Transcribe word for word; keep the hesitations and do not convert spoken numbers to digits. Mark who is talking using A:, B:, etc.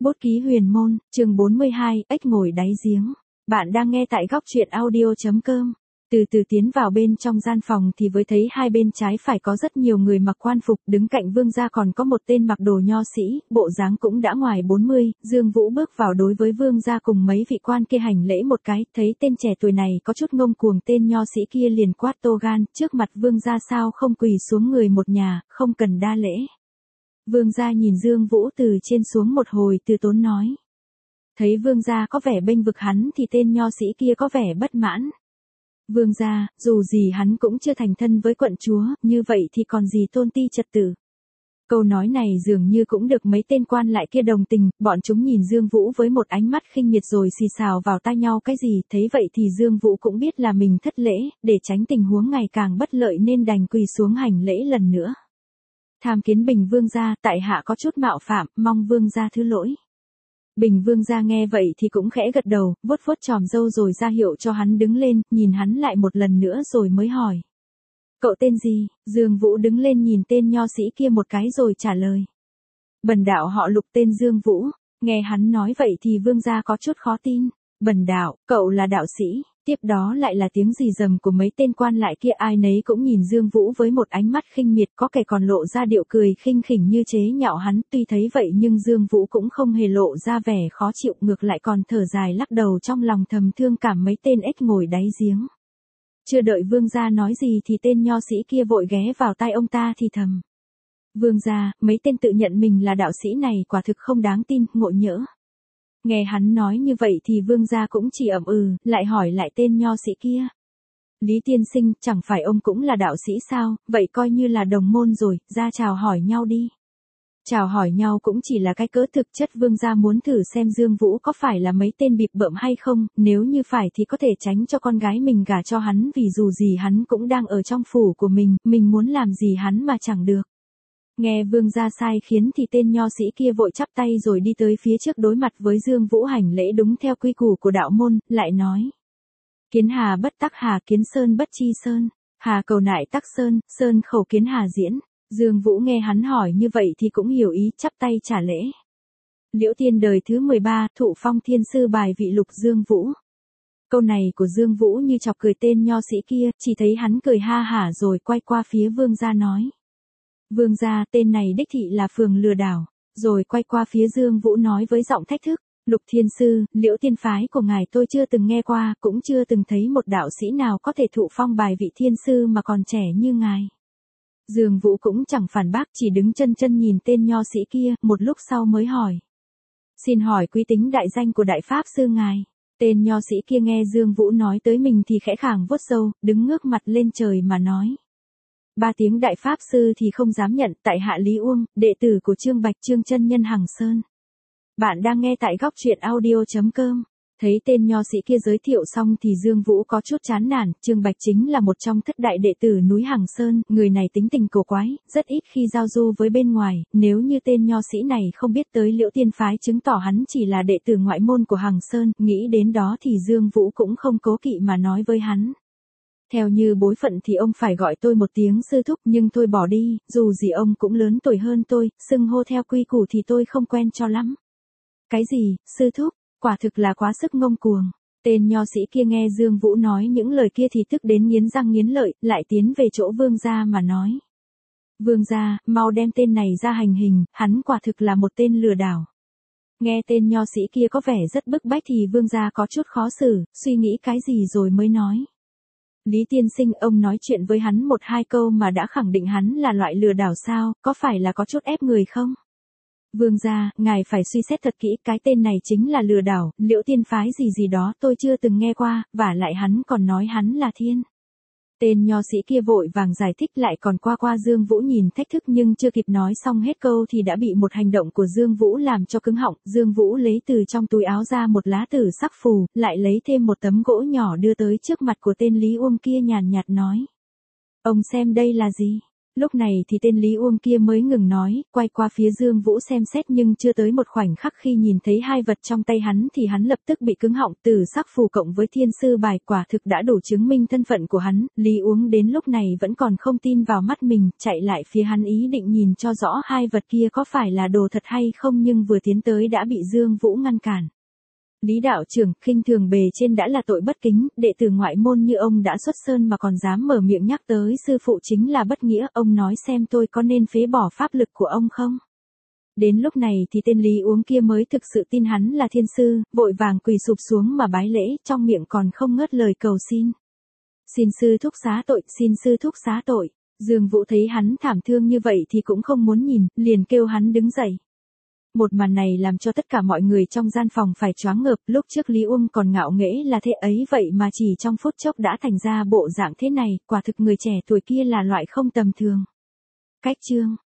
A: Bút ký huyền môn, chương bốn mươi hai, ếch ngồi đáy giếng. Bạn đang nghe tại góc truyện audio chấm com. Từ từ tiến vào bên trong gian phòng thì với thấy hai bên trái phải có rất nhiều người mặc quan phục, đứng cạnh vương gia còn có một tên mặc đồ nho sĩ, bộ dáng cũng đã ngoài bốn mươi, Dương Vũ bước vào đối với vương gia cùng mấy vị quan kia hành lễ một cái, thấy tên trẻ tuổi này có chút ngông cuồng, tên nho sĩ kia liền quát to gan, trước mặt vương gia sao không quỳ xuống người một nhà, không cần đa lễ. Vương gia nhìn Dương Vũ từ trên xuống một hồi từ tốn nói. Thấy vương gia có vẻ bênh vực hắn thì tên nho sĩ kia có vẻ bất mãn. Vương gia, dù gì hắn cũng chưa thành thân với quận chúa, như vậy thì còn gì tôn ti trật tự. Câu nói này dường như cũng được mấy tên quan lại kia đồng tình, bọn chúng nhìn Dương Vũ với một ánh mắt khinh miệt rồi xì xào vào tai nhau cái gì, thấy vậy thì Dương Vũ cũng biết là mình thất lễ, để tránh tình huống ngày càng bất lợi nên đành quỳ xuống hành lễ lần nữa. Tham kiến Bình vương gia, tại hạ có chút mạo phạm, mong vương gia thứ lỗi. Bình vương gia nghe vậy thì cũng khẽ gật đầu, vuốt vuốt chòm râu rồi ra hiệu cho hắn đứng lên, nhìn hắn lại một lần nữa rồi mới hỏi. Cậu tên gì? Dương Vũ đứng lên nhìn tên nho sĩ kia một cái rồi trả lời. Bần đạo họ Lục, tên Dương Vũ. Nghe hắn nói vậy thì vương gia có chút khó tin. Bần đạo, cậu là đạo sĩ. Tiếp đó lại là tiếng rì rầm của mấy tên quan lại kia, ai nấy cũng nhìn Dương Vũ với một ánh mắt khinh miệt, có kẻ còn lộ ra điệu cười khinh khỉnh như chế nhạo hắn, tuy thấy vậy nhưng Dương Vũ cũng không hề lộ ra vẻ khó chịu, ngược lại còn thở dài lắc đầu trong lòng thầm thương cảm mấy tên ếch ngồi đáy giếng. Chưa đợi vương gia nói gì thì tên nho sĩ kia vội ghé vào tai ông ta thì thầm. Vương gia, mấy tên tự nhận mình là đạo sĩ này quả thực không đáng tin, ngộ nhỡ. Nghe hắn nói như vậy thì vương gia cũng chỉ ậm ừ, lại hỏi lại tên nho sĩ kia. Lý tiên sinh, chẳng phải ông cũng là đạo sĩ sao, vậy coi như là đồng môn rồi, ra chào hỏi nhau đi. Chào hỏi nhau cũng chỉ là cái cớ, thực chất vương gia muốn thử xem Dương Vũ có phải là mấy tên bịp bợm hay không, nếu như phải thì có thể tránh cho con gái mình gả cho hắn, vì dù gì hắn cũng đang ở trong phủ của mình, mình muốn làm gì hắn mà chẳng được. Nghe vương gia sai khiến thì tên nho sĩ kia vội chắp tay rồi đi tới phía trước đối mặt với Dương Vũ hành lễ đúng theo quy củ của đạo môn, lại nói. Kiến hà bất tắc hà, kiến sơn bất chi sơn, hà cầu nại tắc sơn, sơn khẩu kiến hà diễn. Dương Vũ nghe hắn hỏi như vậy thì cũng hiểu ý, chắp tay trả lễ. Liễu Tiên đời thứ mười ba, thụ phong thiên sư bài vị Lục Dương Vũ. Câu này của Dương Vũ như chọc cười tên nho sĩ kia, chỉ thấy hắn cười ha hả rồi quay qua phía vương gia nói. Vương gia, tên này đích thị là phường lừa đảo, rồi quay qua phía Dương Vũ nói với giọng thách thức. Lục thiên sư, Liễu Tiên phái của ngài tôi chưa từng nghe qua, cũng chưa từng thấy một đạo sĩ nào có thể thụ phong bài vị thiên sư mà còn trẻ như ngài. Dương Vũ cũng chẳng phản bác, chỉ đứng chân chân nhìn tên nho sĩ kia, một lúc sau mới hỏi. Xin hỏi quý tính đại danh của đại pháp sư ngài. Tên nho sĩ kia nghe Dương Vũ nói tới mình thì khẽ khàng vuốt râu, đứng ngước mặt lên trời mà nói. Ba tiếng đại pháp sư thì không dám nhận, tại hạ Lý Uông, đệ tử của Trương Bạch Trương chân nhân Hằng Sơn. Bạn đang nghe tại góc truyện audio chấm com. Thấy tên nho sĩ kia giới thiệu xong thì Dương Vũ có chút chán nản, Trương Bạch chính là một trong thất đại đệ tử núi Hằng Sơn, người này tính tình cổ quái, rất ít khi giao du với bên ngoài, nếu như tên nho sĩ này không biết tới Liễu Tiên phái chứng tỏ hắn chỉ là đệ tử ngoại môn của Hằng Sơn, nghĩ đến đó thì Dương Vũ cũng không cố kỵ mà nói với hắn. Theo như bối phận thì ông phải gọi tôi một tiếng sư thúc, nhưng thôi bỏ đi, dù gì ông cũng lớn tuổi hơn tôi, xưng hô theo quy củ thì tôi không quen cho lắm. Cái gì, sư thúc? Quả thực là quá sức ngông cuồng. Tên nho sĩ kia nghe Dương Vũ nói những lời kia thì tức đến nghiến răng nghiến lợi, lại tiến về chỗ vương gia mà nói. Vương gia, mau đem tên này ra hành hình, hắn quả thực là một tên lừa đảo. Nghe tên nho sĩ kia có vẻ rất bức bách thì vương gia có chút khó xử, suy nghĩ cái gì rồi mới nói. Lý tiên sinh, ông nói chuyện với hắn một hai câu mà đã khẳng định hắn là loại lừa đảo sao, có phải là có chút ép người không? Vương gia, ngài phải suy xét thật kỹ, cái tên này chính là lừa đảo, Liễu Tiên phái gì gì đó tôi chưa từng nghe qua, vả lại hắn còn nói hắn là thiên. Tên nho sĩ kia vội vàng giải thích lại còn qua qua Dương Vũ nhìn thách thức nhưng chưa kịp nói xong hết câu thì đã bị một hành động của Dương Vũ làm cho cứng họng, Dương Vũ lấy từ trong túi áo ra một lá tử sắc phù, lại lấy thêm một tấm gỗ nhỏ đưa tới trước mặt của tên Lý Uông kia nhàn nhạt nói. Ông xem đây là gì? Lúc này thì tên Lý Uông kia mới ngừng nói, quay qua phía Dương Vũ xem xét nhưng chưa tới một khoảnh khắc khi nhìn thấy hai vật trong tay hắn thì hắn lập tức bị cứng họng. Tử sắc phù cộng với thiên sư bài quả thực đã đủ chứng minh thân phận của hắn. Lý Uông đến lúc này vẫn còn không tin vào mắt mình, chạy lại phía hắn ý định nhìn cho rõ hai vật kia có phải là đồ thật hay không, nhưng vừa tiến tới đã bị Dương Vũ ngăn cản. Lý đạo trưởng, khinh thường bề trên đã là tội bất kính, đệ tử ngoại môn như ông đã xuất sơn mà còn dám mở miệng nhắc tới sư phụ chính là bất nghĩa, ông nói xem tôi có nên phế bỏ pháp lực của ông không? Đến lúc này thì tên Lý Uông kia mới thực sự tin hắn là thiên sư, vội vàng quỳ sụp xuống mà bái lễ, trong miệng còn không ngớt lời cầu xin. Xin sư thúc xá tội, xin sư thúc xá tội. Dương Vũ thấy hắn thảm thương như vậy thì cũng không muốn nhìn, liền kêu hắn đứng dậy. Một màn này làm cho tất cả mọi người trong gian phòng phải choáng ngợp, lúc trước Lý Uông còn ngạo nghễ là thế ấy vậy mà chỉ trong phút chốc đã thành ra bộ dạng thế này, quả thực người trẻ tuổi kia là loại không tầm thường. Cách chương